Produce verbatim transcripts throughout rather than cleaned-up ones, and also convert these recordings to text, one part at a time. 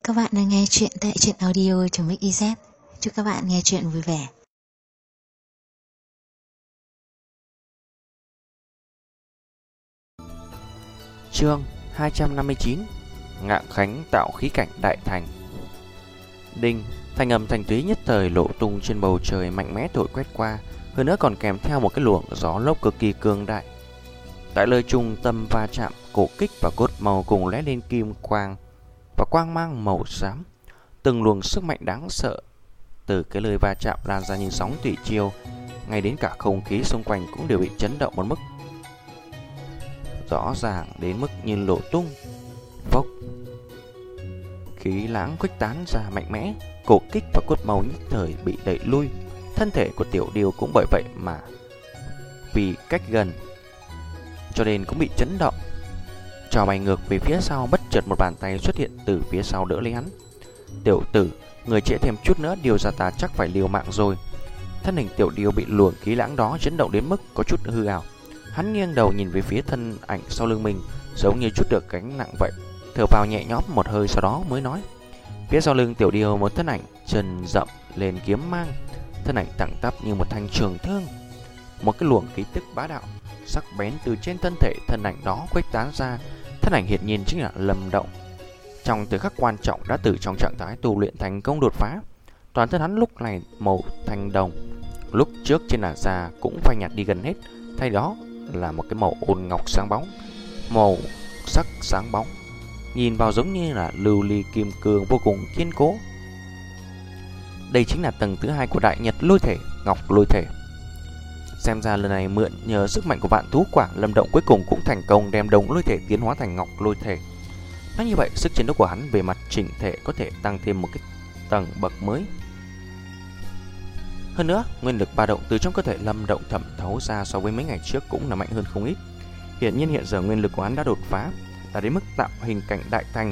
các bạn đang nghe chuyện tại truyện audio.mixyz. Chúc các bạn nghe chuyện vui vẻ. Chương hai trăm năm mươi chín. Ngạn Khánh tạo khí cảnh đại thành. Đinh, thanh âm thanh thúy nhất thời lộ tung trên bầu trời, mạnh mẽ thổi quét qua, hơn nữa còn kèm theo một cái luồng gió lốc cực kỳ cường đại. Tại nơi trung tâm va chạm, cổ kích và cốt màu cùng lóe lên kim quang và quang mang màu xám. Từng luồng sức mạnh đáng sợ từ cái lời va chạm lan ra như sóng thủy triều, ngay đến cả không khí xung quanh cũng đều bị chấn động một mức rõ ràng đến mức như nổ tung. Vốc, khí lãng khuếch tán ra mạnh mẽ, cổ kích và cốt màu nhất thời bị đẩy lui. Thân thể của Tiểu Điêu cũng bởi vậy mà vì cách gần cho nên cũng bị chấn động, trò bay ngược về phía sau. Bất chợt một bàn tay xuất hiện từ phía sau đỡ lấy hắn. Tiểu tử, người trễ thêm chút nữa điều ra ta chắc phải liều mạng rồi. Thân hình Tiểu Điêu bị luồng khí lãng đó chấn động đến mức có chút hư ảo. Hắn nghiêng đầu nhìn về phía thân ảnh sau lưng mình, giống như chút được gánh nặng vậy, thở vào nhẹ nhõm một hơi, sau đó mới nói. Phía sau lưng Tiểu Điêu một thân ảnh chân rậm lên kiếm mang, thân ảnh thẳng tắp như một thanh trường thương. Một cái luồng khí tức bá đạo sắc bén từ trên thân thể thân ảnh đó khuếch tán ra. Thân ảnh hiển nhiên chính là Lâm Động. Trong thời khắc quan trọng đã từ trong trạng thái tu luyện thành công đột phá. Toàn thân hắn lúc này màu thanh đồng, lúc trước trên làn da cũng phai nhạt đi gần hết, thay đó là một cái màu ôn ngọc sáng bóng, màu sắc sáng bóng, nhìn vào giống như là lưu ly kim cương vô cùng kiên cố. Đây chính là tầng thứ hai của Đại Nhật Lôi Thể, Ngọc Lôi Thể. Xem ra lần này mượn nhờ sức mạnh của vạn thú quả, Lâm Động cuối cùng cũng thành công đem đồng lôi thể tiến hóa thành Ngọc Lôi Thể. Nói như vậy, sức chiến đấu của hắn về mặt chỉnh thể có thể tăng thêm một cái tầng bậc mới. Hơn nữa, nguyên lực ba động từ trong cơ thể Lâm Động thẩm thấu ra so với mấy ngày trước cũng là mạnh hơn không ít. Hiển nhiên hiện giờ nguyên lực của hắn đã đột phá, đã đến mức tạo hình cảnh đại thành.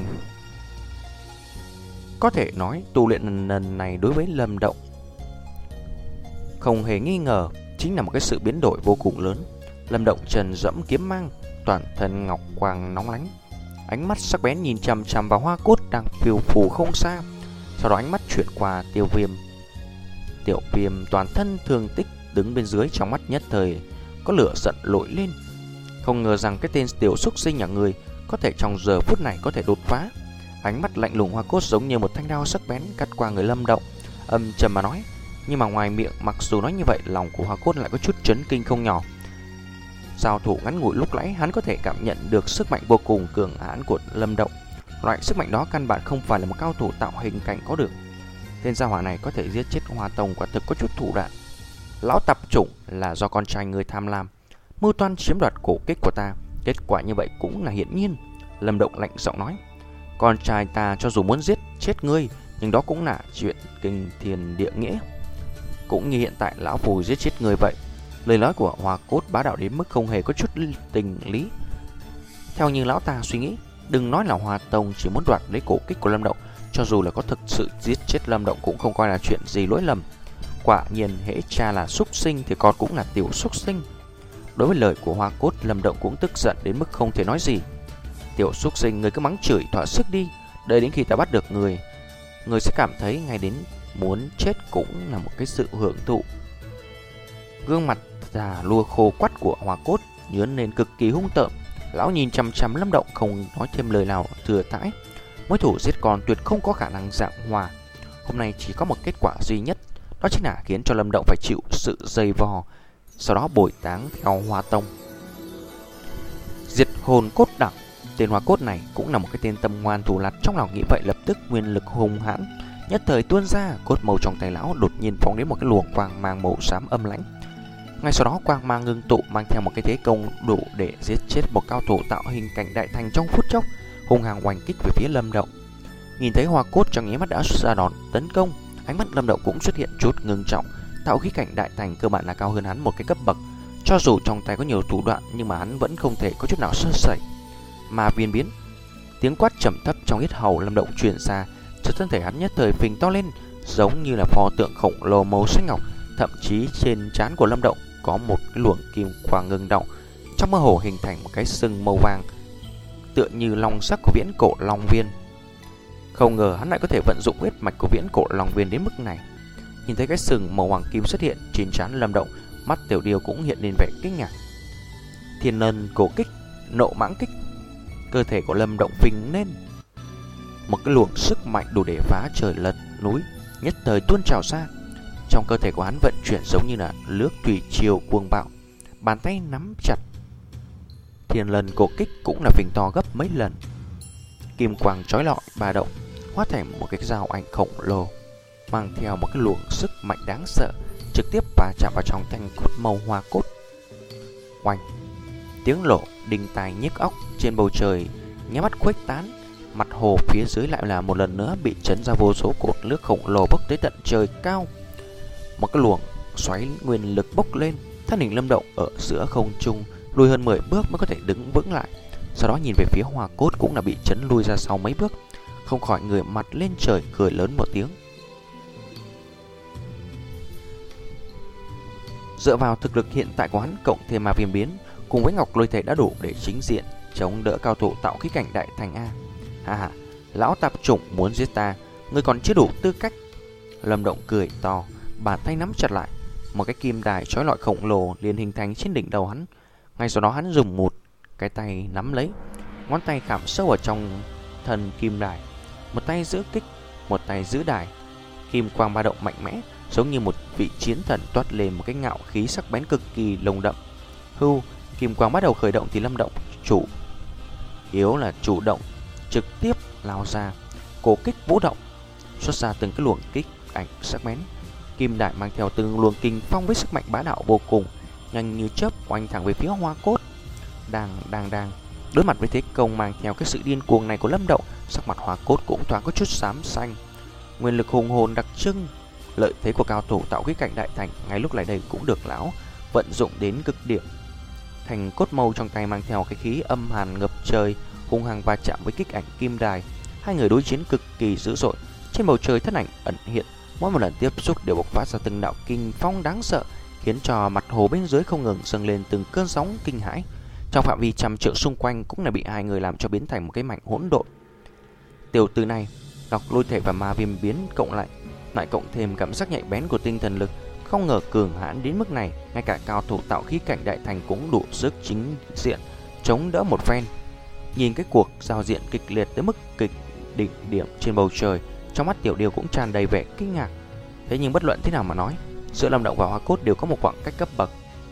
Có thể nói tu luyện lần này đối với Lâm Động không hề nghi ngờ chính là một cái sự biến đổi vô cùng lớn. Lâm Động trần dẫm kiếm mang, toàn thân ngọc quang nóng lánh, ánh mắt sắc bén nhìn chằm chằm vào Hoa Cốt đang phiêu phù không xa. Sau đó ánh mắt chuyển qua Tiêu Viêm. Tiểu Viêm toàn thân thương tích đứng bên dưới, trong mắt nhất thời có lửa giận lội lên. Không ngờ rằng cái tên tiểu xúc sinh nhà người có thể trong giờ phút này có thể đột phá. Ánh mắt lạnh lùng Hoa Cốt giống như một thanh đao sắc bén cắt qua người Lâm Động, âm trầm mà nói. Nhưng mà ngoài miệng mặc dù nói như vậy, lòng của Hoa Cốt lại có chút chấn kinh không nhỏ. Giao thủ ngắn ngủi lúc nãy, hắn có thể cảm nhận được sức mạnh vô cùng cường hãn của Lâm Động. Loại sức mạnh đó căn bản không phải là một cao thủ tạo hình cảnh có được. Tên gia hỏa này có thể giết chết Hoa Tông quả thực có chút thủ đoạn. Lão tạp chủng là do con trai người tham lam, mưu toan chiếm đoạt cổ kích của ta. Kết quả như vậy cũng là hiển nhiên. Lâm Động lạnh giọng nói. Con trai ta cho dù muốn giết chết ngươi, nhưng đó cũng là chuyện kinh thiên địa nghĩa, cũng như hiện tại lão phù giết chết người vậy. Lời nói của Hoa Cốt bá đạo đến mức không hề có chút tình lý. Theo như lão ta suy nghĩ, đừng nói là Hoa Tông chỉ muốn đoạt lấy cổ kích của Lâm Động, cho dù là có thực sự giết chết Lâm Động cũng không coi là chuyện gì lỗi lầm. Quả nhiên hễ cha là súc sinh thì con cũng là tiểu súc sinh. Đối với lời của Hoa Cốt, Lâm Động cũng tức giận đến mức không thể nói gì. Tiểu súc sinh, người cứ mắng chửi thỏa sức đi, đợi đến khi ta bắt được người, người sẽ cảm thấy ngay đến muốn chết cũng là một cái sự hưởng thụ. Gương mặt già lua khô quắt của Hoa Cốt nhớn lên cực kỳ hung tợn. Lão nhìn chằm chằm Lâm Động không nói thêm lời nào thừa thãi. Mối thủ giết con tuyệt không có khả năng dạng hòa. Hôm nay chỉ có một kết quả duy nhất, đó chính là khiến cho Lâm Động phải chịu sự dày vò, sau đó bồi táng theo Hoa Tông. Diệt hồn cốt đẳng. Tên Hoa Cốt này cũng là một cái tên tâm ngoan thủ lạt, trong lòng nghĩ vậy lập tức nguyên lực hùng hãn nhất thời tuôn ra. Cốt màu trong tay lão đột nhiên phóng đến một cái luồng quang mang màu xám âm lãnh. Ngay sau đó quang mang ngưng tụ, mang theo một cái thế công đủ để giết chết một cao thủ tạo hình cảnh đại thành trong phút chốc, hung hăng oanh kích về phía Lâm Động. Nhìn thấy Hoa Cốt trong nháy mắt đã ra đòn tấn công, ánh mắt Lâm Động cũng xuất hiện chút ngưng trọng. Tạo khí cảnh đại thành cơ bản là cao hơn hắn một cái cấp bậc, cho dù trong tay có nhiều thủ đoạn nhưng mà hắn vẫn không thể có chút nào sơ sẩy. Mà viên biến, tiếng quát trầm thấp trong yết hầu Lâm Động truyền ra, cho thân thể hắn nhất thời phình to lên, giống như là pho tượng khổng lồ màu xanh ngọc. Thậm chí trên trán của Lâm Động có một cái luồng kim quang ngưng động, trong mơ hồ hình thành một cái sừng màu vàng, tựa như long sắc của viễn cổ long viên. Không ngờ hắn lại có thể vận dụng huyết mạch của viễn cổ long viên đến mức này. Nhìn thấy cái sừng màu hoàng kim xuất hiện trên trán Lâm Động, mắt Tiểu Điêu cũng hiện lên vẻ kinh ngạc. Thiên Lân Cổ Kích, Nộ Mãng Kích. Cơ thể của Lâm Động phình lên, một cái luồng sức mạnh đủ để phá trời lật núi nhất thời tuôn trào ra. Trong cơ thể của hắn vận chuyển giống như là nước thủy triều cuồng bạo, bàn tay nắm chặt Thiên Lân Cổ Kích cũng là phình to gấp mấy lần. Kim quang chói lọi ba động, hóa thành một cái dao ảnh khổng lồ, mang theo một cái luồng sức mạnh đáng sợ, trực tiếp va chạm vào trong thanh cốt màu hoa cốt. Oanh! Tiếng nổ đinh tai nhức óc trên bầu trời nháy mắt khuếch tán. Mặt hồ phía dưới lại là một lần nữa bị chấn ra vô số cột nước khổng lồ bốc tới tận trời cao. Một cái luồng xoáy nguyên lực bốc lên, thân hình Lâm Động ở giữa không trung lùi hơn mười bước mới có thể đứng vững lại. Sau đó nhìn về phía hoa cốt cũng là bị chấn lui ra sau mấy bước, không khỏi ngửa mặt lên trời cười lớn một tiếng. Dựa vào thực lực hiện tại của hắn cộng thêm ma viêm biến cùng với ngọc lôi thể đã đủ để chính diện chống đỡ cao thủ tạo khí cảnh đại thành A. Ha ha, lão tạp chủng muốn giết ta, ngươi còn chưa đủ tư cách. Lâm Động cười to, bàn tay nắm chặt lại, một cái kim đài chói lọi khổng lồ liền hình thành trên đỉnh đầu hắn. Ngay sau đó hắn dùng một cái tay nắm lấy, ngón tay khảm sâu ở trong thân kim đài, một tay giữ kích, một tay giữ đài. Kim quang ba động mạnh mẽ, giống như một vị chiến thần toát lên một cái ngạo khí sắc bén cực kỳ nồng đậm. Hưu, kim quang bắt đầu khởi động thì Lâm Động chủ yếu là chủ động trực tiếp lao ra, cổ kích vũ động, xuất ra từng cái luồng kích ảnh sắc bén. Kim đài mang theo từng luồng kình phong với sức mạnh bá đạo vô cùng, nhanh như chớp oanh thẳng về phía hoa cốt. Đang đang đang đối mặt với thế công mang theo cái sự điên cuồng này của Lâm Động, sắc mặt hoa cốt cũng thoáng có chút xám xanh. Nguyên lực hùng hồn đặc trưng, lợi thế của cao thủ tạo khí cảnh đại thành ngay lúc này đây cũng được lão vận dụng đến cực điểm. Thành cốt mâu trong tay mang theo cái khí âm hàn ngập trời, hung hăng va chạm với kích ảnh kim đài. Hai người đối chiến cực kỳ dữ dội. Trên bầu trời thân ảnh ẩn hiện, mỗi một lần tiếp xúc đều bộc phát ra từng đạo kinh phong đáng sợ, khiến cho mặt hồ bên dưới không ngừng dâng lên từng cơn sóng kinh hãi. Trong phạm vi trăm trượng xung quanh cũng là bị hai người làm cho biến thành một cái mảnh hỗn độn. Tiểu tử này, ngọc lôi thể và ma viêm biến cộng lại, lại cộng thêm cảm giác nhạy bén của tinh thần lực, không ngờ cường hãn đến mức này, ngay cả cao thủ tạo khí cảnh đại thành cũng đủ sức chính diện chống đỡ một phen. Nhìn cái cuộc giao diện kịch liệt tới mức kịch đỉnh điểm trên bầu trời, trong mắt Tiểu Điêu cũng tràn đầy vẻ kinh ngạc. Thế nhưng bất luận thế nào mà nói, giữa Lâm Động và hoa cốt đều có một khoảng cách cấp bậc.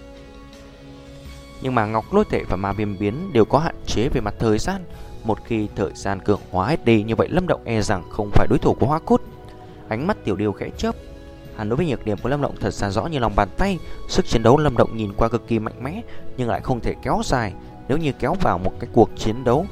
Nhưng mà ngọc lôi thể và ma viêm biến đều có hạn chế về mặt thời gian. Một khi thời gian cường hóa hết đi, như vậy Lâm Động e rằng không phải đối thủ của hoa cốt. Ánh mắt Tiểu Điêu khẽ chớp, hắn đối với nhược điểm của Lâm Động thật ra rõ như lòng bàn tay. Sức chiến đấu Lâm Động nhìn qua cực kỳ mạnh mẽ, nhưng lại không thể kéo dài. Nếu như kéo vào một cái cuộc chiến đấu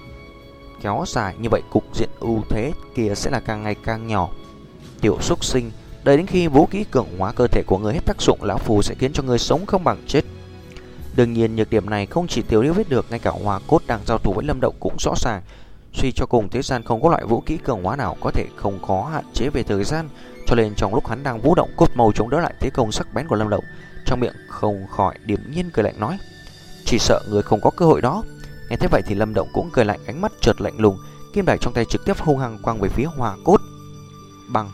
kéo dài như vậy, cục diện ưu thế kia sẽ là càng ngày càng nhỏ. Tiểu súc sinh, đợi đến khi vũ khí cường hóa cơ thể của người hết tác dụng, lão phù sẽ khiến cho người sống không bằng chết. Đương nhiên nhược điểm này không chỉ Tiểu Điêu biết được, ngay cả hoa cốt đang giao thủ với Lâm Động cũng rõ ràng. Suy cho cùng, thế gian không có loại vũ khí cường hóa nào có thể không có hạn chế về thời gian, cho nên trong lúc hắn đang vũ động cốt màu chống đỡ lại thế công sắc bén của Lâm Động, trong miệng không khỏi điềm nhiên cười lạnh nói: chỉ sợ người không có cơ hội đó. Nghe thế vậy thì Lâm Động cũng cười lạnh, ánh mắt chợt lạnh lùng, kim đài trong tay trực tiếp hung hăng quăng về phía hoa cốt. Bằng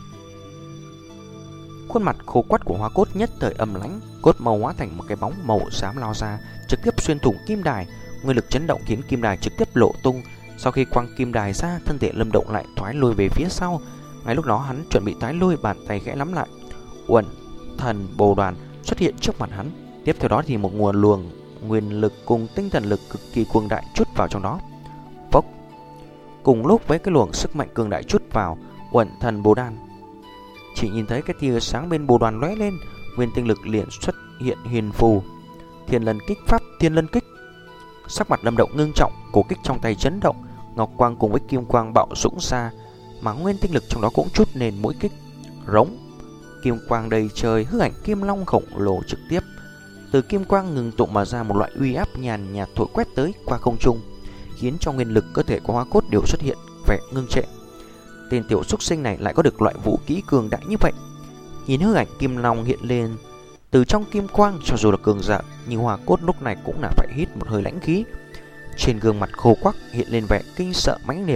khuôn mặt khô quắt của hoa cốt nhất thời âm lãnh, cốt màu hóa thành một cái bóng màu xám lao ra, trực tiếp xuyên thủng kim đài. Nguyên lực chấn động khiến kim đài trực tiếp lộ tung. Sau khi quăng kim đài ra, thân thể Lâm Động lại thoái lui về phía sau. Ngay lúc đó hắn chuẩn bị tái lui, bàn tay khẽ nắm lại, uẩn thần bồ đoàn xuất hiện trước mặt hắn. Tiếp theo đó thì một nguồn luồng nguyên lực cùng tinh thần lực cực kỳ cường đại chút vào trong đó. Phốc! Cùng lúc với cái luồng sức mạnh cường đại chút vào, uẩn thần bồ đan, chỉ nhìn thấy cái tia sáng bên bồ đoàn lóe lên, nguyên tinh lực liền xuất hiện hiền phù. Thiên Lân Kích pháp, Thiên Lân Kích. Sắc mặt Lâm Động ngưng trọng, cổ kích trong tay chấn động, ngọc quang cùng với kim quang bạo dũng ra, mà nguyên tinh lực trong đó cũng chút nền mỗi kích. Rống! Kim quang đầy trời, hư ảnh kim long khổng lồ trực tiếp từ kim quang ngừng tụ mà ra, một loại uy áp nhàn nhạt thổi quét tới qua không trung, khiến cho nguyên lực cơ thể của hoa cốt đều xuất hiện vẻ ngưng trệ. Tên tiểu súc sinh này lại có được loại vũ khí cường đại như vậy. Nhìn hư ảnh kim long hiện lên từ trong kim quang, cho dù là cường giả nhưng hoa cốt lúc này cũng là phải hít một hơi lãnh khí. Trên gương mặt khô quắc hiện lên vẻ kinh sợ mãnh liệt.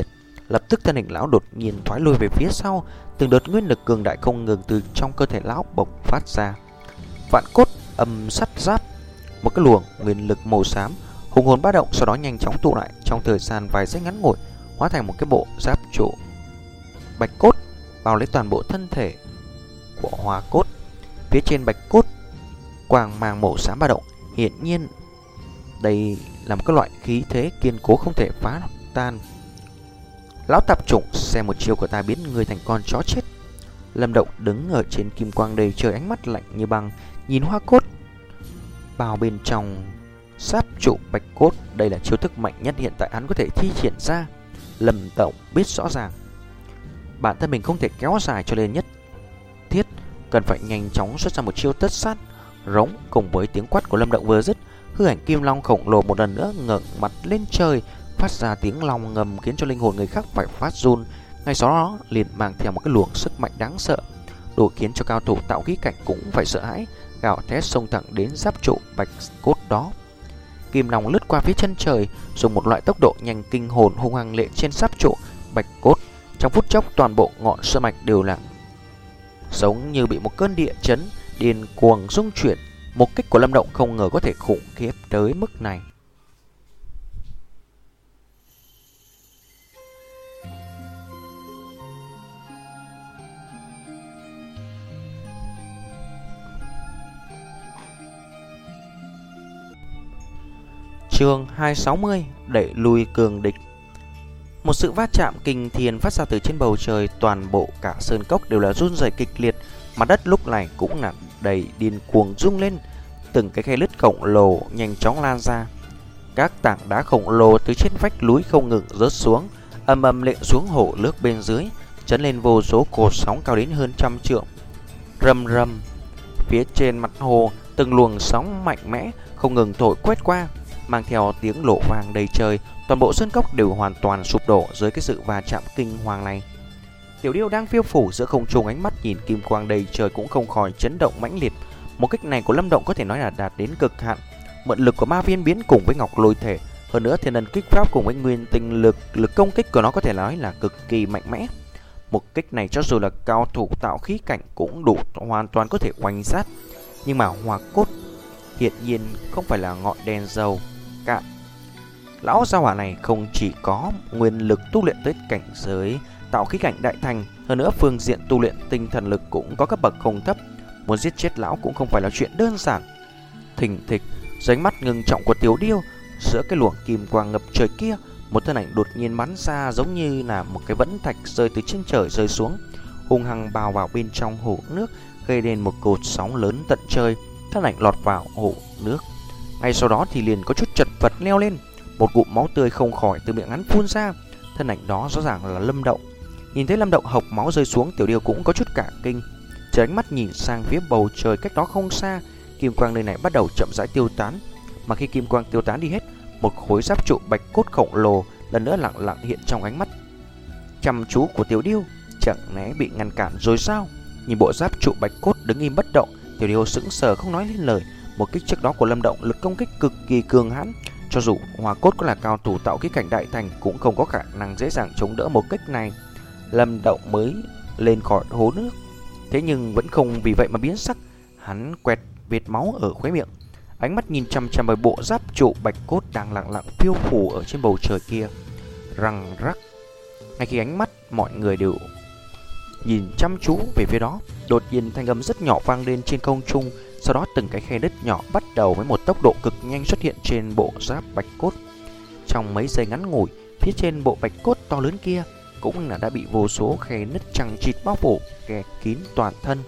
Lập tức thân hình lão đột nhiên thoái lui về phía sau, từng đợt nguyên lực cường đại không ngừng từ trong cơ thể lão bộc phát ra. Vạn cốt âm sắt giáp, một cái luồng nguyên lực màu xám hùng hồn bá động, sau đó nhanh chóng tụ lại trong thời gian vài giây ngắn ngủi, hóa thành một cái bộ giáp trụ bạch cốt bao lấy toàn bộ thân thể của Hoa Cốt. Phía trên bạch cốt quang mang màu xám ba động, hiển nhiên đây là một cái loại khí thế kiên cố không thể phá tan. Lão tạp chủng, xem một chiêu của ta biến người thành con chó chết. Lâm Động đứng ở trên kim quang đầy trời, ánh mắt lạnh như băng nhìn Hoa Cốt bao bên trong giáp trụ bạch cốt. Đây là chiêu thức mạnh nhất hiện tại hắn có thể thi triển ra. Lâm Động biết rõ ràng bản thân mình không thể kéo dài, cho nên nhất thiết cần phải nhanh chóng xuất ra một chiêu tất sát. Rống cùng với tiếng quát của Lâm Động vừa dứt, hư ảnh kim long khổng lồ một lần nữa ngẩng mặt lên trời, phát ra tiếng long ngầm khiến cho linh hồn người khác phải phát run. Ngay sau đó liền mang theo một cái luồng sức mạnh đáng sợ, đủ khiến cho cao thủ tạo khí cảnh cũng phải sợ hãi, gào thét xông thẳng đến giáp trụ bạch cốt đó. Kim long lướt qua phía chân trời, dùng một loại tốc độ nhanh kinh hồn hung hăng lệ trên giáp trụ bạch cốt. Trong phút chốc, toàn bộ ngọn sơn mạch đều là giống như bị một cơn địa chấn điên cuồng rung chuyển. Một kích của Lâm Động không ngờ có thể khủng khiếp tới mức này. Chương hai sáu mươi, đẩy lùi cường địch. Một sự va chạm kinh thiên phát ra từ trên bầu trời, toàn bộ cả sơn cốc đều là run rẩy kịch liệt, mặt đất lúc này cũng là đầy điên cuồng rung lên, từng cái khe nứt khổng lồ nhanh chóng lan ra. Các tảng đá khổng lồ từ trên vách núi không ngừng rớt xuống, ầm ầm lệ xuống hồ nước bên dưới, chấn lên vô số cột sóng cao đến hơn trăm trượng. Rầm rầm, phía trên mặt hồ từng luồng sóng mạnh mẽ không ngừng thổi quét qua, mang theo tiếng nổ vang đầy trời. Toàn bộ sơn cốc đều hoàn toàn sụp đổ dưới cái sự va chạm kinh hoàng này. Tiểu Điêu đang phiêu phủ giữa không trung, ánh mắt nhìn kim quang đầy trời cũng không khỏi chấn động mãnh liệt. Một kích này của Lâm Động có thể nói là đạt đến cực hạn. Mượn lực của ma viên biến cùng với ngọc lôi thể, hơn nữa thiên ân kích pháp cùng với nguyên tinh lực, lực công kích của nó có thể nói là cực kỳ mạnh mẽ. Một kích này cho dù là cao thủ tạo khí cảnh cũng đủ hoàn toàn có thể oanh sát. Nhưng mà Hoa Cốt hiển nhiên không phải là ngọn đèn dầu cạn. Lão gia hỏa này không chỉ có nguyên lực tu luyện tới cảnh giới tạo khí cảnh đại thành, hơn nữa phương diện tu luyện tinh thần lực cũng có cấp bậc không thấp. Muốn giết chết lão cũng không phải là chuyện đơn giản. Thình thịch, dưới ánh mắt ngưng trọng của Tiểu Điêu, giữa cái luồng kim quang ngập trời kia, một thân ảnh đột nhiên bắn ra giống như là một cái vẫn thạch rơi từ trên trời rơi xuống, hung hăng bào vào bên trong hồ nước, gây nên một cột sóng lớn tận trời. Thân ảnh lọt vào hồ nước, ngay sau đó thì liền có chút chật vật leo lên. Một ngụm máu tươi không khỏi từ miệng hắn phun ra. Thân ảnh đó rõ ràng là Lâm Động. Nhìn thấy Lâm Động hộc máu rơi xuống, Tiểu Điêu cũng có chút cả kinh, chờ ánh mắt nhìn sang phía bầu trời cách đó không xa. Kim quang nơi này bắt đầu chậm rãi tiêu tán, mà khi kim quang tiêu tán đi hết, một khối giáp trụ bạch cốt khổng lồ lần nữa lặng lặng hiện trong ánh mắt chăm chú của Tiểu Điêu. Chẳng lẽ bị ngăn cản rồi sao? Nhìn bộ giáp trụ bạch cốt đứng im bất động, Tiểu Điêu sững sờ không nói lên lời. Một kích trước đó của Lâm Động lực công kích cực kỳ cường hãn, cho dù Hoa Cốt có là cao thủ tạo khí cảnh đại thành cũng không có khả năng dễ dàng chống đỡ một kích này. Lâm Động mới lên khỏi hố nước, thế nhưng vẫn không vì vậy mà biến sắc. Hắn quẹt vệt máu ở khóe miệng, ánh mắt nhìn chăm chăm vào bộ giáp trụ bạch cốt đang lặng lặng phiêu phù ở trên bầu trời kia. Răng rắc, ngay khi ánh mắt mọi người đều nhìn chăm chú về phía đó, đột nhiên thanh âm rất nhỏ vang lên trên không trung. Sau đó từng cái khe nứt nhỏ bắt đầu với một tốc độ cực nhanh xuất hiện trên bộ giáp bạch cốt. Trong mấy giây ngắn ngủi, phía trên bộ bạch cốt to lớn kia cũng là đã bị vô số khe nứt chằng chịt bao phủ, kè kín toàn thân.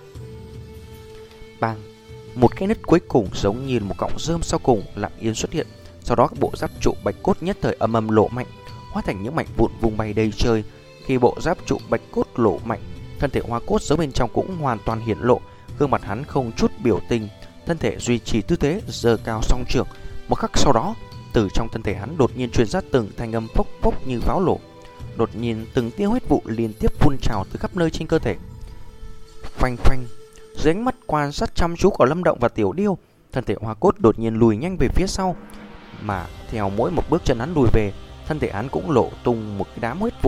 Bang! Một khe nứt cuối cùng giống như một cọng rơm sau cùng lặng yên xuất hiện. Sau đó bộ giáp trụ bạch cốt nhất thời âm âm lộ mạnh, hóa thành những mảnh vụn vùng bay đầy trời. Khi bộ giáp trụ bạch cốt lộ mạnh, thân thể Hoa Cốt giấu bên trong cũng hoàn toàn hiện lộ. Gương mặt hắn không chút biểu tình, thân thể duy trì tư thế giơ cao song trưởng. Một khắc sau đó, từ trong thân thể hắn đột nhiên truyền ra từng thanh âm phốc phốc như pháo nổ. Đột nhiên từng tia huyết vụ liên tiếp phun trào từ khắp nơi trên cơ thể. Phanh phanh, dưới ánh mắt quan sát chăm chú của Lâm Động và Tiểu Điêu, thân thể Hoa Cốt đột nhiên lùi nhanh về phía sau, mà theo mỗi một bước chân hắn lùi về, thân thể hắn cũng lộ tung một cái đám huyết vụ.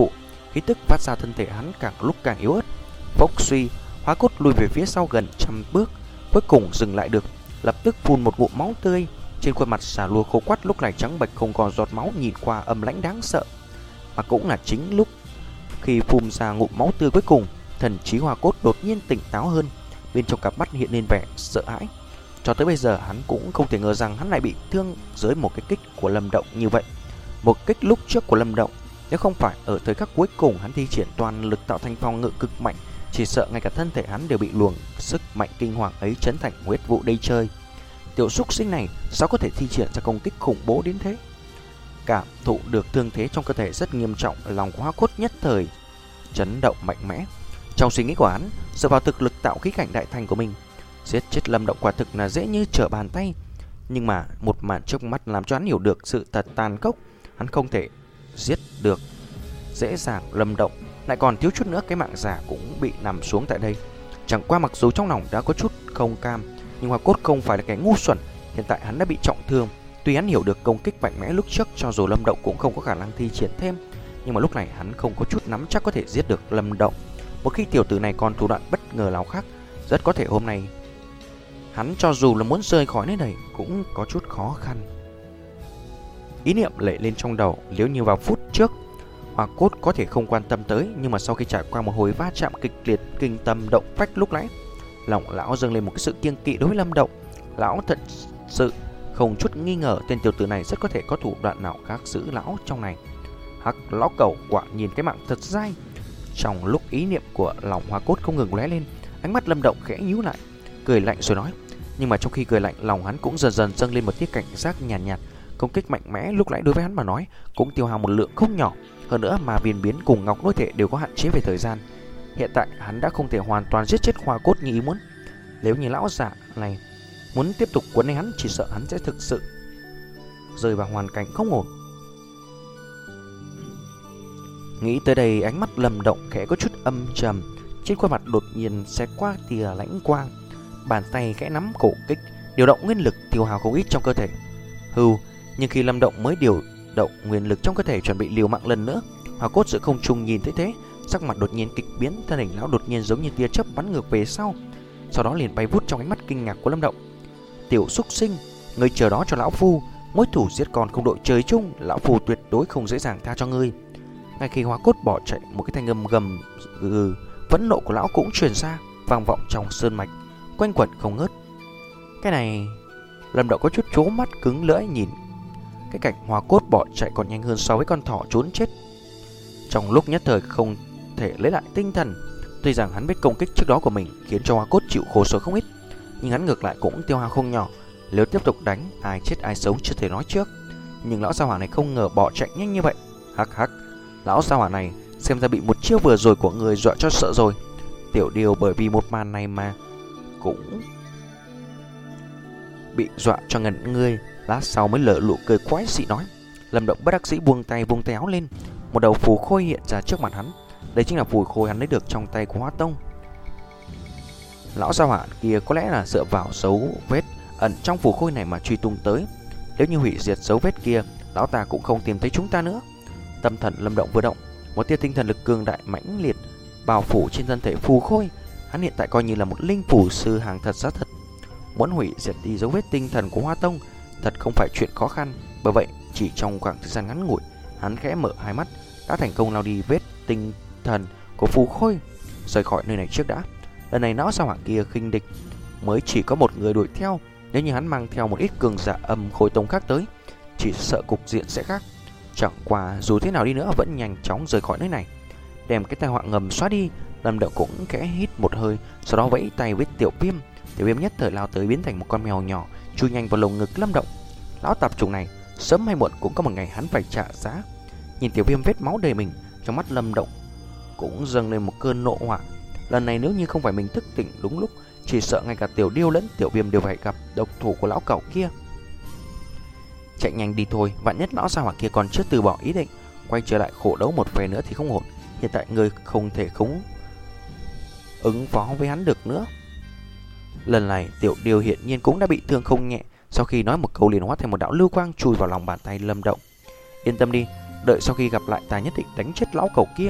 khí tức phát ra thân thể hắn càng lúc càng yếu ớt. Phốc suy, Hóa Cốt lùi về phía sau gần trăm bước, cuối cùng dừng lại được, lập tức phun một ngụm máu tươi. Trên khuôn mặt xà lùa khô quắt lúc này trắng bệch không còn giọt máu, nhìn qua âm lãnh đáng sợ. Mà cũng là chính lúc khi phun ra ngụm máu tươi cuối cùng, thần trí Hóa Cốt đột nhiên tỉnh táo hơn, bên trong cặp mắt hiện lên vẻ sợ hãi. Cho tới bây giờ hắn cũng không thể ngờ rằng hắn lại bị thương dưới một cái kích của Lâm Động như vậy. Một kích lúc trước của Lâm Động, nếu không phải ở thời khắc cuối cùng hắn thi triển toàn lực tạo thành phòng ngự cực mạnh, chỉ sợ ngay cả thân thể hắn đều bị luồng sức mạnh kinh hoàng ấy chấn thành huyết vụ đầy trời. Tiểu súc sinh này sao có thể thi triển ra công kích khủng bố đến thế? Cảm thụ được thương thế trong cơ thể rất nghiêm trọng, lòng của Hóa Cốt nhất thời chấn động mạnh mẽ. Trong suy nghĩ của hắn, dựa vào thực lực tạo khí cảnh đại thành của mình, giết chết Lâm Động quả thực là dễ như trở bàn tay. Nhưng mà một màn trước mắt làm cho hắn hiểu được sự thật tàn khốc. Hắn không thể giết được dễ dàng Lâm Động, lại còn thiếu chút nữa cái mạng giả cũng bị nằm xuống tại đây. Chẳng qua mặc dù trong lòng đã có chút không cam, nhưng Hóa Cốt không phải là kẻ ngu xuẩn. Hiện tại hắn đã bị trọng thương. Tuy hắn hiểu được công kích mạnh mẽ lúc trước cho dù Lâm Động cũng không có khả năng thi triển thêm, nhưng mà lúc này hắn không có chút nắm chắc có thể giết được Lâm Động. Một khi tiểu tử này còn thủ đoạn bất ngờ nào khác, rất có thể hôm nay hắn cho dù là muốn rời khỏi nơi này cũng có chút khó khăn. Ý niệm lệ lên trong đầu. Nếu như vào phút trước Hóa Cốt có thể không quan tâm tới, nhưng mà sau khi trải qua một hồi va chạm kịch liệt kinh tâm động phách lúc nãy, lòng lão dâng lên một cái sự kiêng kỵ đối với Lâm Động. Lão thật sự không chút nghi ngờ tên tiểu tử này rất có thể có thủ đoạn nào khác giữ lão trong này. Hắc lão cẩu quả nhìn cái mạng thật dai. Trong lúc ý niệm của lòng Hóa Cốt không ngừng lóe lên, ánh mắt Lâm Động khẽ nhíu lại, cười lạnh rồi nói. Nhưng mà trong khi cười lạnh, lòng hắn cũng dần dần dâng lên một tia cảnh giác nhàn nhạt, nhạt. Công kích mạnh mẽ lúc nãy đối với hắn mà nói cũng tiêu hao một lượng không nhỏ. Hơn nữa mà viên biến cùng ngọc lôi thể đều có hạn chế về thời gian. Hiện tại hắn đã không thể hoàn toàn giết chết Hóa Cốt như ý muốn. Nếu như lão giả này muốn tiếp tục quấn lấy hắn, chỉ sợ hắn sẽ thực sự rơi vào hoàn cảnh không ổn. Nghĩ tới đây, ánh mắt Lâm Động khẽ có chút âm trầm, trên khuôn mặt đột nhiên xẹt qua tia lãnh quang, bàn tay khẽ nắm cổ kích, điều động nguyên lực tiêu hao không ít trong cơ thể. Hưu, nhưng khi Lâm Động mới điều động nguyên lực trong cơ thể chuẩn bị liều mạng lần nữa, Hóa Cốt giữa không trung nhìn thấy thế, sắc mặt đột nhiên kịch biến, thân hình lão đột nhiên giống như tia chớp bắn ngược về sau, sau đó liền bay vút trong ánh mắt kinh ngạc của Lâm Động. Tiểu xúc sinh, ngươi chờ đó cho lão phu, mối thủ giết con không đội trời chung, lão phu tuyệt đối không dễ dàng tha cho ngươi. Ngay khi Hóa Cốt bỏ chạy, một cái thanh âm gầm gừ phẫn nộ của lão cũng truyền ra, vang vọng trong sơn mạch, quanh quẩn không ngớt. Cái này, Lâm Động có chút trố mắt cứng lưỡi nhìn cái cảnh Hóa Cốt bỏ chạy còn nhanh hơn so với con thỏ trốn chết. Trong lúc nhất thời không thể lấy lại tinh thần. Tuy rằng hắn biết công kích trước đó của mình khiến cho Hóa Cốt chịu khổ sở không ít, nhưng hắn ngược lại cũng tiêu hao không nhỏ. Nếu tiếp tục đánh, ai chết ai sống chưa thể nói trước. Nhưng lão gia hỏa này không ngờ bỏ chạy nhanh như vậy. Hắc hắc, lão gia hỏa này xem ra bị một chiêu vừa rồi của người dọa cho sợ rồi. Tiểu Điều bởi vì một màn này mà cũng bị dọa cho ngẩn người. Lát sau mới lở lụ cười quái dị nói. Lâm Động bất đắc dĩ buông tay buông tay áo lên, một đầu phù khôi hiện ra trước mặt hắn. Đây chính là phù khôi hắn lấy được trong tay của Hóa Tông. Lão gia hỏa kia có lẽ là dựa vào dấu vết ẩn trong phù khôi này mà truy tung tới. Nếu như hủy diệt dấu vết kia, lão ta cũng không tìm thấy chúng ta nữa. Tâm thần Lâm Động vừa động, một tia tinh thần lực cường đại mãnh liệt bao phủ trên thân thể phù khôi. Hắn hiện tại coi như là một linh phù sư hàng thật giá thật. Muốn hủy diệt đi dấu vết tinh thần của Hóa Tông thật không phải chuyện khó khăn. Bởi vậy chỉ trong khoảng thời gian ngắn ngủi, hắn khẽ mở hai mắt, đã thành công lao đi vết tinh thần của phù khôi, rời khỏi nơi này trước đã. Lần này lão gia hỏa kia khinh địch mới chỉ có một người đuổi theo. Nếu như hắn mang theo một ít cường giả âm khôi tông khác tới, chỉ sợ cục diện sẽ khác. Chẳng qua dù thế nào đi nữa vẫn nhanh chóng rời khỏi nơi này, đem cái tai họa ngầm xóa đi. Lâm Động cũng khẽ hít một hơi, sau đó vẫy tay với Tiểu Viêm. Tiểu Viêm nhất thời lao tới biến thành một con mèo nhỏ, chui nhanh vào lồng ngực Lâm Động. Lão tạp chủng này sớm hay muộn cũng có một ngày hắn phải trả giá. Nhìn Tiểu Viêm vết máu đầy mình, trong mắt Lâm Động cũng dâng lên một cơn nộ hỏa. Lần này nếu như không phải mình thức tỉnh đúng lúc, chỉ sợ ngay cả Tiểu Điêu lẫn Tiểu Viêm đều phải gặp độc thủ của lão cẩu kia. Chạy nhanh đi thôi, vạn nhất lão gia hỏa kia còn chưa từ bỏ ý định quay trở lại khổ đấu một phe nữa thì không ổn. Hiện tại người không thể khống ứng phó với hắn được nữa. Lần này Tiểu Điêu hiện nhiên cũng đã bị thương không nhẹ. Sau khi nói một câu liền hóa thành một đạo lưu quang chui vào lòng bàn tay Lâm Động. Yên tâm đi, đợi sau khi gặp lại ta nhất định đánh chết lão cẩu kia.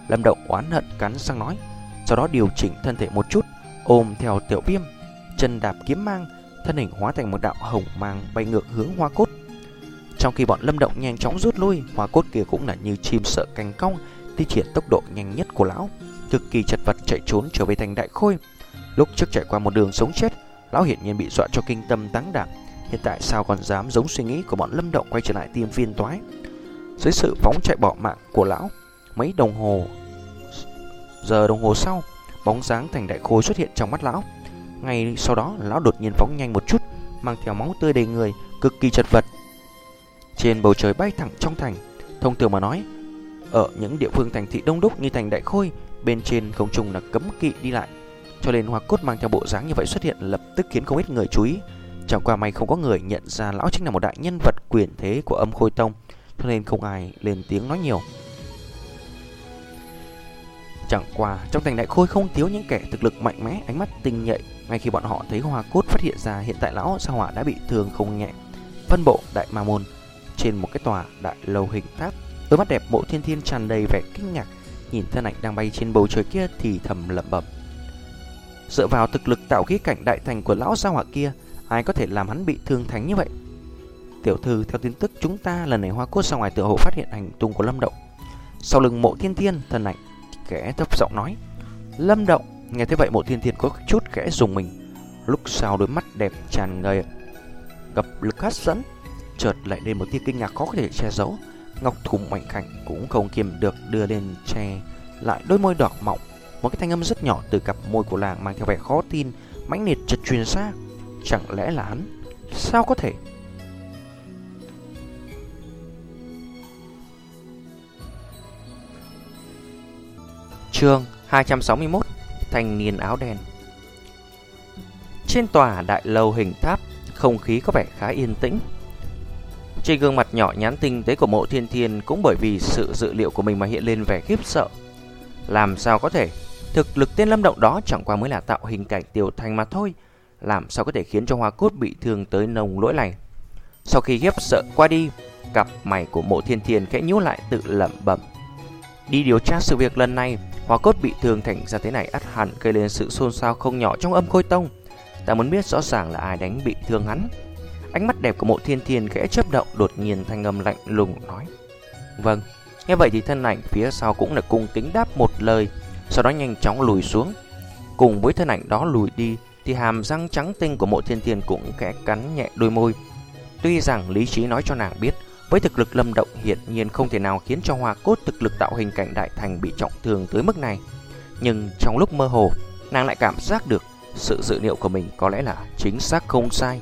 Lâm Động oán hận cắn răng nói, sau đó điều chỉnh thân thể một chút, ôm theo Tiểu Viêm, chân đạp kiếm mang, thân hình hóa thành một đạo hồng mang bay ngược hướng Hoa Cốt. Trong khi bọn Lâm Động nhanh chóng rút lui, Hoa Cốt kia cũng là như chim sợ cành cong, thi triển tốc độ nhanh nhất của lão, cực kỳ chật vật chạy trốn trở về thành Đại Khôi. Lúc trước trải qua một đường sống chết, lão hiển nhiên bị dọa cho kinh tâm táng đảm, hiện tại sao còn dám giống suy nghĩ của bọn Lâm Động quay trở lại tìm phiền toái. Dưới sự phóng chạy bỏ mạng của lão, mấy đồng hồ giờ đồng hồ sau, bóng dáng thành Đại Khôi xuất hiện trong mắt lão. Ngay sau đó, lão đột nhiên phóng nhanh một chút, mang theo máu tươi đầy người, cực kỳ chật vật. Trên bầu trời bay thẳng trong thành. Thông thường mà nói, ở những địa phương thành thị đông đúc như thành Đại Khôi, bên trên không trung là cấm kỵ đi lại, cho nên Hoa Cốt mang theo bộ dáng như vậy xuất hiện lập tức khiến không ít người chú ý. Chẳng qua may không có người nhận ra lão chính là một đại nhân vật quyền thế của Âm Khôi Tông, cho nên không ai lên tiếng nói nhiều. Chẳng qua trong thành Đại Khôi không thiếu những kẻ thực lực mạnh mẽ, ánh mắt tinh nhạy. Ngay khi bọn họ thấy Hoa Cốt phát hiện ra hiện tại lão Gia Hỏa đã bị thương không nhẹ, phân bộ Đại Ma Môn trên một cái tòa đại lâu hình tháp, đôi mắt đẹp Mộ Thiên Thiên tràn đầy vẻ kinh ngạc, nhìn thân ảnh đang bay trên bầu trời kia thì thầm lẩm bẩm: dựa vào thực lực tạo khí cảnh đại thành của lão Gia Hỏa kia, ai có thể làm hắn bị thương thành như vậy? Tiểu thư, theo tin tức chúng ta lần này Hoa Cốt ra ngoài tựa hồ phát hiện hành tung của Lâm Động. Sau lưng Mộ Thiên Thiên, thân ảnh khẽ thấp giọng nói. Lâm Động. Nghe thế vậy Mộ Thiên Thiên có chút khẽ rùng mình, lúc sau đôi mắt đẹp tràn ngời gặp lực hấp dẫn, chợt lại lên một tia kinh ngạc khó có thể che giấu. Ngọc thùng mảnh khảnh cũng không kiềm được đưa lên che lại đôi môi đỏ mọng. Một cái thanh âm rất nhỏ từ cặp môi của nàng mang theo vẻ khó tin, mãnh liệt chợt truyền ra. Chẳng lẽ là hắn? Sao có thể? Chương hai trăm sáu mươi mốt. Thanh niên áo đen. Trên tòa đại lâu hình tháp, không khí có vẻ khá yên tĩnh. Trên gương mặt nhỏ nhắn tinh tế của Mộ Thiên Thiên cũng bởi vì sự dự liệu của mình mà hiện lên vẻ khiếp sợ. Làm sao có thể? Thực lực tên Lâm Động đó chẳng qua mới là tạo hình cảnh tiểu thành mà thôi, làm sao có thể khiến cho Hoa Cốt bị thương tới nồng nỗi này? Sau khi khiếp sợ qua đi, cặp mày của Mộ Thiên Thiên khẽ nhíu lại, tự lẩm bẩm: đi điều tra sự việc lần này, Hoa Cốt bị thương thành ra thế này ắt hẳn gây lên sự xôn xao không nhỏ trong Âm Khôi Tông. Ta muốn biết rõ ràng là ai đánh bị thương hắn. Ánh mắt đẹp của Mộ Thiên Thiên khẽ chớp động, đột nhiên thanh âm lạnh lùng nói: vâng. Nghe vậy thì thân ảnh phía sau cũng là cung kính đáp một lời, sau đó nhanh chóng lùi xuống. Cùng với thân ảnh đó lùi đi thì hàm răng trắng tinh của Mộ Thiên Thiên cũng khẽ cắn nhẹ đôi môi. Tuy rằng lý trí nói cho nàng biết, với thực lực Lâm Động hiển nhiên không thể nào khiến cho Hoa Cốt thực lực tạo hình cảnh đại thành bị trọng thương tới mức này, nhưng trong lúc mơ hồ, nàng lại cảm giác được sự dự liệu của mình có lẽ là chính xác không sai.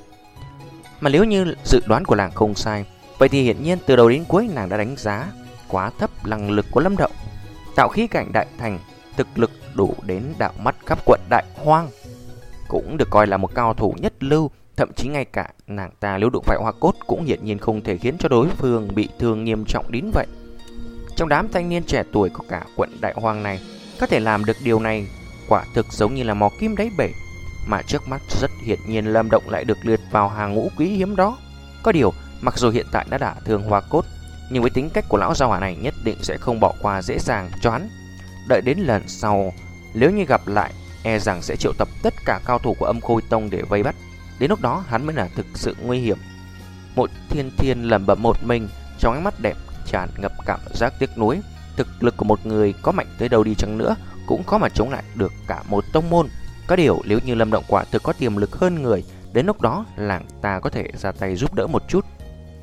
Mà nếu như dự đoán của nàng không sai, vậy thì hiển nhiên từ đầu đến cuối nàng đã đánh giá quá thấp năng lực của Lâm Động. Tạo khí cảnh đại thành, thực lực đủ đến đạo mắt khắp quận Đại Hoang, cũng được coi là một cao thủ nhất lưu. Thậm chí ngay cả nàng ta nếu đụng phải Hoa Cốt cũng hiển nhiên không thể khiến cho đối phương bị thương nghiêm trọng đến vậy. Trong đám thanh niên trẻ tuổi của cả quận Đại Hoang này, có thể làm được điều này quả thực giống như là mò kim đáy bể. Mà trước mắt rất hiển nhiên Lâm Động lại được liệt vào hàng ngũ quý hiếm đó. Có điều, mặc dù hiện tại đã đả thương Hoa Cốt, nhưng với tính cách của lão gia hỏa này nhất định sẽ không bỏ qua dễ dàng cho hắn. Đợi đến lần sau, nếu như gặp lại, e rằng sẽ triệu tập tất cả cao thủ của Âm Khôi Tông để vây bắt. Đến lúc đó hắn mới là thực sự nguy hiểm. Mộ Thiên Thiên lẩm bẩm một mình, trong ánh mắt đẹp tràn ngập cảm giác tiếc nuối. Thực lực của một người có mạnh tới đâu đi chăng nữa cũng khó mà chống lại được cả một tông môn. Có điều nếu như Lâm Động quả thực có tiềm lực hơn người, đến lúc đó làng ta có thể ra tay giúp đỡ một chút.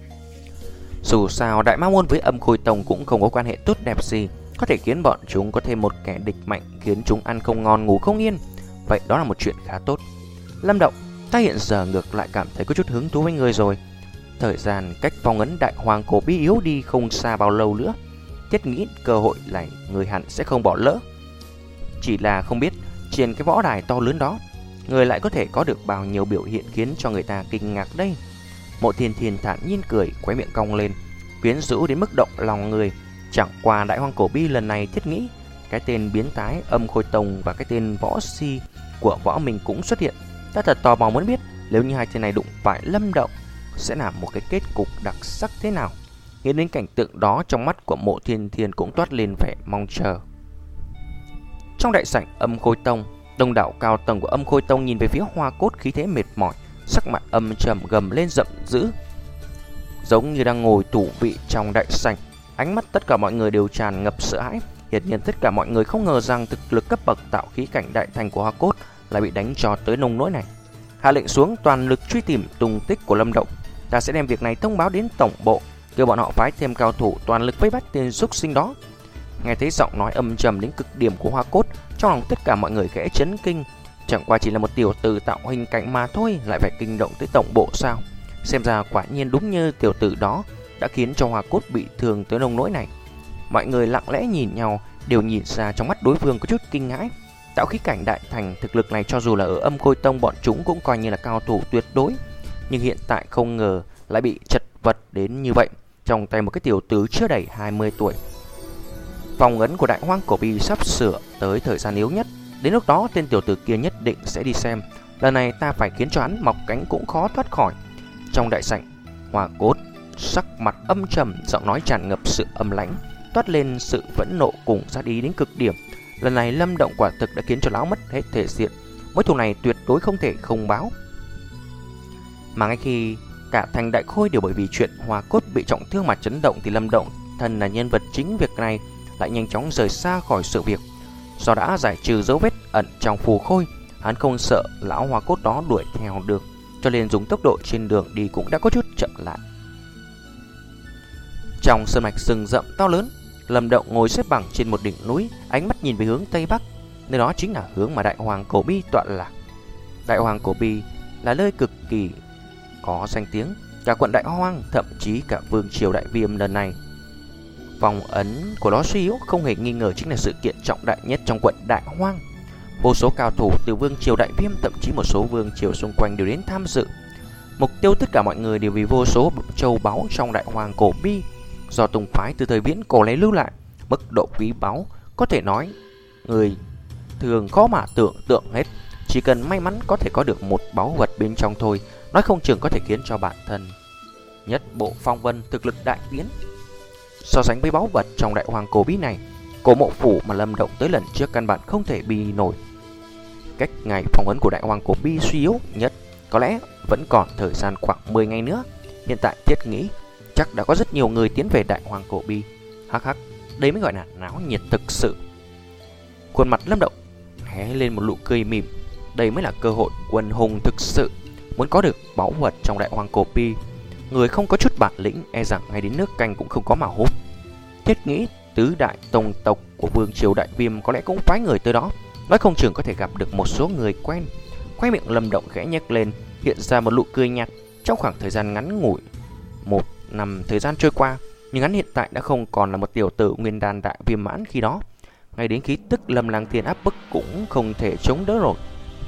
Dù sao Đại Ma Môn với Âm Khôi Tông cũng không có quan hệ tốt đẹp gì, có thể khiến bọn chúng có thêm một kẻ địch mạnh, khiến chúng ăn không ngon ngủ không yên. Vậy đó là một chuyện khá tốt. Lâm Động, ta hiện giờ ngược lại cảm thấy có chút hứng thú với người rồi. Thời gian cách phong ấn Đại Hoàng Cổ Bí yếu đi không xa bao lâu nữa, thiết nghĩ cơ hội này người hẳn sẽ không bỏ lỡ. Chỉ là không biết trên cái võ đài to lớn đó, người lại có thể có được bao nhiêu biểu hiện khiến cho người ta kinh ngạc đây. Mộ Thiên Thiên thản nhiên cười, khóe miệng cong lên, quyến rũ đến mức động lòng người. Chẳng qua Đại Hoang Cổ Bi lần này thiết nghĩ, cái tên biến thái Âm Khôi Tông và cái tên võ si của võ mình cũng xuất hiện. Ta thật tò mò muốn biết nếu như hai tên này đụng phải Lâm Động sẽ là một cái kết cục đặc sắc thế nào. Nghĩ đến cảnh tượng đó, trong mắt của Mộ Thiên Thiên cũng toát lên vẻ mong chờ. Trong đại sảnh Âm Khôi Tông, đông đảo cao tầng của Âm Khôi Tông nhìn về phía Hoa Cốt khí thế mệt mỏi, sắc mặt âm trầm gầm lên giận dữ, giống như đang ngồi tủ vị trong đại sảnh. Ánh mắt tất cả mọi người đều tràn ngập sợ hãi. Hiển nhiên tất cả mọi người không ngờ rằng thực lực cấp bậc tạo khí cảnh đại thành của Hoa Cốt lại bị đánh cho tới nông nỗi này. Hạ lệnh xuống, toàn lực truy tìm tung tích của Lâm Động. Ta sẽ đem việc này thông báo đến tổng bộ, kêu bọn họ phái thêm cao thủ toàn lực vây bắt tên xúc sinh đó. Nghe thấy giọng nói âm trầm đến cực điểm của Hoa Cốt, trong lòng tất cả mọi người khẽ chấn kinh. Chẳng qua chỉ là một tiểu tử tạo hình cảnh mà thôi, lại phải kinh động tới tổng bộ sao? Xem ra quả nhiên đúng như tiểu tử đó đã khiến cho Hoa Cốt bị thương tới nông nỗi này. Mọi người lặng lẽ nhìn nhau, đều nhìn ra trong mắt đối phương có chút kinh hãi. Tạo khí cảnh đại thành, thực lực này cho dù là ở Âm Khôi Tông bọn chúng cũng coi như là cao thủ tuyệt đối, nhưng hiện tại không ngờ lại bị chật vật đến như vậy, trong tay một cái tiểu tử chưa đầy hai mươi tuổi. Vòng ấn của Đại Hoang Cổ Bi sắp sửa tới thời gian yếu nhất, đến lúc đó tên tiểu tử kia nhất định sẽ đi xem. Lần này ta phải khiến cho hắn mọc cánh cũng khó thoát khỏi. Trong đại sảnh, Hoa Cốt sắc mặt âm trầm, giọng nói tràn ngập sự âm lãnh, toát lên sự phẫn nộ cùng sát ý đến cực điểm. Lần này Lâm Động quả thực đã khiến cho lão mất hết thể diện, mối thù này tuyệt đối không thể không báo. Mà ngay khi cả thành Đại Khôi đều bởi vì chuyện Hoa Cốt bị trọng thương mà chấn động, thì Lâm Động thân là nhân vật chính việc này lại nhanh chóng rời xa khỏi sự việc. Do đã giải trừ dấu vết ẩn trong phù khôi, hắn không sợ lão Hoa Cốt đó đuổi theo được, cho nên dùng tốc độ trên đường đi cũng đã có chút chậm lại. Trong sơn mạch rừng rậm to lớn, Lâm Động ngồi xếp bằng trên một đỉnh núi, ánh mắt nhìn về hướng tây bắc, nơi đó chính là hướng mà Đại Hoàng Cổ Bi tọa lạc. Đại Hoàng Cổ Bi là nơi cực kỳ có danh tiếng, cả quận Đại Hoang, thậm chí cả vương triều Đại Viêm lần này. Vòng ấn của nó suy yếu không hề nghi ngờ chính là sự kiện trọng đại nhất trong quận Đại Hoang. Vô số cao thủ từ vương triều Đại Viêm, thậm chí một số vương triều xung quanh đều đến tham dự. Mục tiêu tất cả mọi người đều vì vô số châu báu trong Đại Hoàng Cổ Bi do tông phái từ thời viễn cổ lấy lưu lại. Mức độ quý báu có thể nói người thường khó mà tưởng tượng hết. Chỉ cần may mắn có thể có được một báu vật bên trong thôi, nói không chừng có thể khiến cho bản thân nhất bộ phong vân thực lực đại tiến. So sánh với báu vật trong Đại Hoàng Cổ Bi này, cổ mộ phủ mà Lâm Động tới lần trước căn bản không thể bị nổi. Cách ngày phong ấn của Đại Hoàng Cổ Bi suy yếu nhất, có lẽ vẫn còn thời gian khoảng mười ngày nữa. Hiện tại Thiết nghĩ chắc đã có rất nhiều người tiến về Đại Hoàng Cổ Bi. Hắc hắc, đây mới gọi là náo nhiệt thực sự. Khuôn mặt Lâm Động hé lên một nụ cười mỉm. Đây mới là cơ hội quần hùng thực sự. Muốn có được báu vật trong Đại Hoàng Cổ Bi, người không có chút bản lĩnh e rằng ngay đến nước canh cũng không có mà hút. Thiết nghĩ tứ đại tông tộc của vương triều Đại Viêm có lẽ cũng phái người tới đó, nói không chừng có thể gặp được một số người quen. Khoe miệng Lâm Động khẽ nhếch lên, hiện ra một nụ cười nhạt. Trong khoảng thời gian ngắn ngủi một năm thời gian trôi qua, nhưng hắn hiện tại đã không còn là một tiểu tử nguyên đan đại viêm mãn khi đó. Ngay đến khí tức Lâm Lang Thiên áp bức cũng không thể chống đỡ rồi.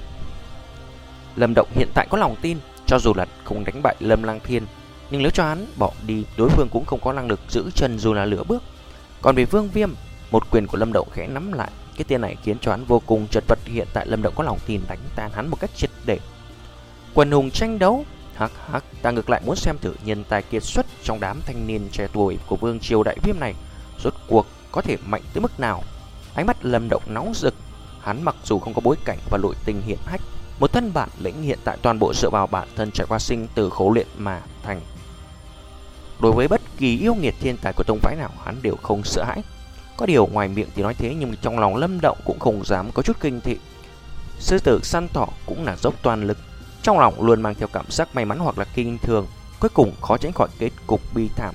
Lâm Động hiện tại có lòng tin, cho dù là không đánh bại Lâm Lang Thiên, nhưng nếu cho hắn bỏ đi, đối phương cũng không có năng lực giữ chân dù là lửa bước. Còn về Vương Viêm, một quyền của Lâm Động khẽ nắm lại, cái tên này khiến cho hắn vô cùng chật vật. Hiện tại Lâm Động có lòng tin đánh tan hắn một cách triệt để. Quần hùng tranh đấu, hắc hắc, ta ngược lại muốn xem thử nhân tài kiệt xuất trong đám thanh niên trẻ tuổi của vương triều Đại Viêm này rốt cuộc có thể mạnh tới mức nào. Ánh mắt Lâm Động nóng rực, hắn mặc dù không có bối cảnh và nội tình hiển hách, một thân bản lĩnh hiện tại toàn bộ dựa vào bản thân trải qua sinh tử khổ luyện mà thành. Đối với bất kỳ yêu nghiệt thiên tài của tông phái nào, hắn đều không sợ hãi. Có điều ngoài miệng thì nói thế, nhưng trong lòng Lâm Động cũng không dám có chút kinh thị. Sư tử săn thỏ cũng là dốc toàn lực, trong lòng luôn mang theo cảm giác may mắn hoặc là kinh thường, cuối cùng khó tránh khỏi kết cục bi thảm.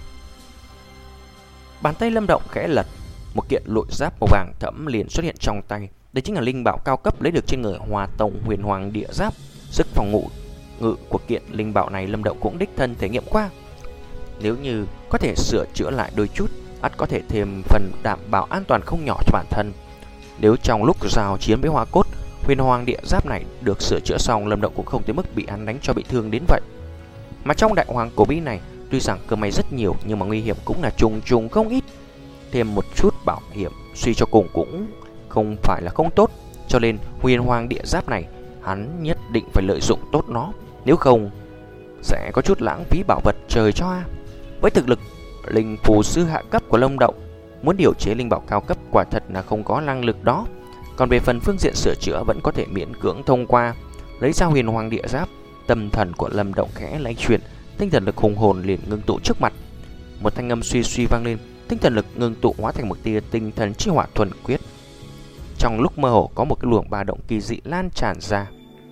Bàn tay Lâm Động khẽ lật, một kiện lụa giáp màu vàng thẫm liền xuất hiện trong tay. Đây chính là linh bảo cao cấp lấy được trên người Hoa Tông Huyền Hoàng Địa Giáp. Sức phòng ngự ngự của kiện linh bảo này Lâm Động cũng đích thân thể nghiệm qua. Nếu như có thể sửa chữa lại đôi chút, ắt có thể thêm phần đảm bảo an toàn không nhỏ cho bản thân. Nếu trong lúc giao chiến với Hoa Cốt, Huyền Hoàng Địa Giáp này được sửa chữa xong, Lâm Động cũng không tới mức bị hắn đánh cho bị thương đến vậy. Mà trong Đại Hoàng Cổ Bi này, tuy rằng cơ may rất nhiều nhưng mà nguy hiểm cũng là trùng trùng không ít. Thêm một chút bảo hiểm suy cho cùng cũng không phải là không tốt, cho nên Huyền Hoàng Địa Giáp này hắn nhất định phải lợi dụng tốt nó, nếu không sẽ có chút lãng phí bảo vật trời cho a. Với thực lực linh phù sư hạ cấp của Lâm Động, muốn điều chế linh bảo cao cấp quả thật là không có năng lực đó. Còn về phần phương diện sửa chữa vẫn có thể miễn cưỡng thông qua. Lấy ra huyền hoàng địa giáp, tâm thần của Lâm Động khẽ lay chuyển, tinh thần lực hùng hồn liền ngưng tụ trước mặt. Một thanh âm suy suy vang lên, tinh thần lực ngưng tụ hóa thành một tia tinh thần chi hỏa thuần quyết. Trong lúc mơ hồ có một cái luồng ba động kỳ dị lan tràn ra.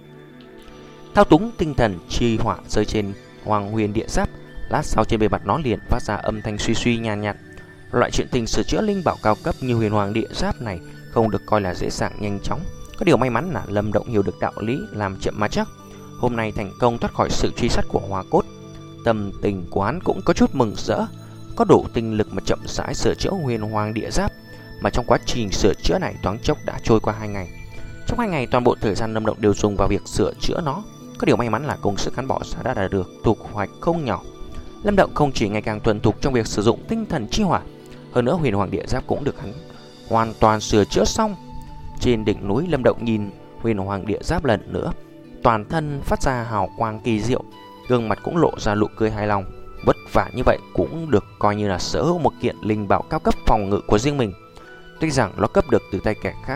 Thao túng tinh thần chi hỏa rơi trên hoàng huyền địa giáp, lát sau trên bề mặt nó liền phát ra âm thanh suy suy nhàn nhạt, nhạt. Loại chuyện tình sửa chữa linh bảo cao cấp như huyền hoàng địa giáp này không được coi là dễ dàng nhanh chóng. Có điều may mắn là Lâm Động hiểu được đạo lý làm chậm mà chắc. Hôm nay thành công thoát khỏi sự truy sát của Hoa Cốt, tâm tình của hắn cũng có chút mừng rỡ. Có đủ tinh lực mà chậm rãi sửa chữa huyền hoàng địa giáp. Mà trong quá trình sửa chữa này thoáng chốc đã trôi qua hai ngày. Trong hai ngày toàn bộ thời gian Lâm Động đều dùng vào việc sửa chữa nó. Có điều may mắn là công sức hắn bỏ ra đã đạt được thu hoạch không nhỏ. Lâm Động không chỉ ngày càng thuần thục trong việc sử dụng tinh thần chi hỏa, hơn nữa huyền hoàng địa giáp cũng được hắn hoàn toàn sửa chữa xong. Trên đỉnh núi, Lâm Động nhìn huyền hoàng địa giáp lần nữa, toàn thân phát ra hào quang kỳ diệu, gương mặt cũng lộ ra nụ cười hài lòng. Vất vả như vậy cũng được coi như là sở hữu một kiện linh bảo cao cấp phòng ngự của riêng mình. Tuy rằng nó cấp được từ tay kẻ khác.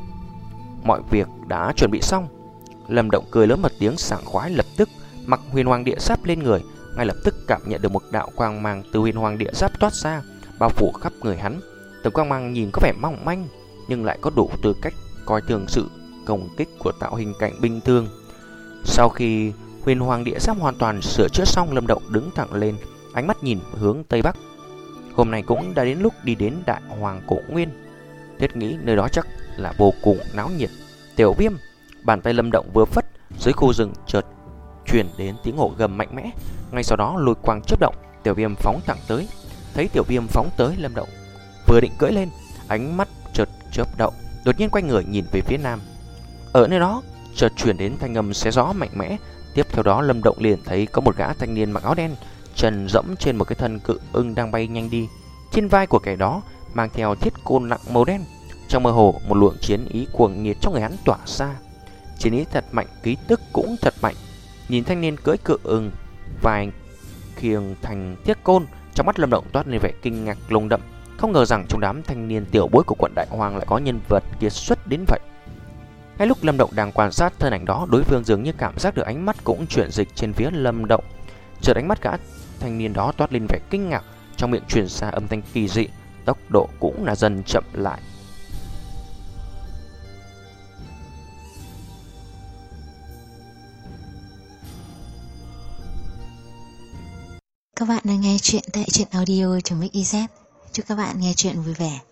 Mọi việc đã chuẩn bị xong, Lâm Động cười lớn một tiếng sảng khoái, lập tức mặc huyền hoàng địa giáp lên người. Ngay lập tức cảm nhận được một đạo quang mang từ huyền hoàng địa giáp toát ra, bao phủ khắp người hắn. Tầng quang mang nhìn có vẻ mỏng manh, nhưng lại có đủ tư cách coi thường sự công kích của tạo hình cảnh bình thường. Sau khi huyền hoàng địa giáp hoàn toàn sửa chữa xong, Lâm Động đứng thẳng lên, ánh mắt nhìn hướng tây bắc. Hôm nay cũng đã đến lúc đi đến Đại Hoàng Cổ Nguyên. Thiết nghĩ nơi đó chắc là vô cùng náo nhiệt. Tiểu Viêm, bàn tay Lâm Động vừa phất, dưới khu rừng chợt truyền đến tiếng hổ gầm mạnh mẽ. Ngay sau đó lôi quang chớp động, Tiểu Viêm phóng thẳng tới. Thấy Tiểu Viêm phóng tới, Lâm Động vừa định cưỡi lên, ánh mắt chợt chớp động, đột nhiên quay người nhìn về phía nam. Ở nơi đó chợt truyền đến thanh âm xé gió mạnh mẽ. Tiếp theo đó Lâm Động liền thấy có một gã thanh niên mặc áo đen, chân dẫm trên một cái thân cự ưng đang bay nhanh đi. Trên vai của kẻ đó mang theo thiết côn nặng màu đen. Trong mơ hồ, một luồng chiến ý cuồng nhiệt trong người hắn tỏa ra. Chiến ý thật mạnh, khí tức cũng thật mạnh. Nhìn thanh niên cưỡi cự ưng, vai khiêng thành thiết côn, trong mắt Lâm Động toát lên vẻ kinh ngạc lồng đậm. Không ngờ rằng trong đám thanh niên tiểu bối của quận Đại Hoàng lại có nhân vật kiệt xuất đến vậy. Ngay lúc Lâm Động đang quan sát thân ảnh đó, đối phương dường như cảm giác được ánh mắt cũng chuyển dịch trên phía Lâm Động. Chợt ánh mắt gã thanh niên đó toát lên vẻ kinh ngạc, trong miệng truyền ra âm thanh kỳ dị, tốc độ cũng là dần chậm lại. Các bạn đang nghe chuyện tại truyện audio chấm ích i zét. Chúc các bạn nghe chuyện vui vẻ.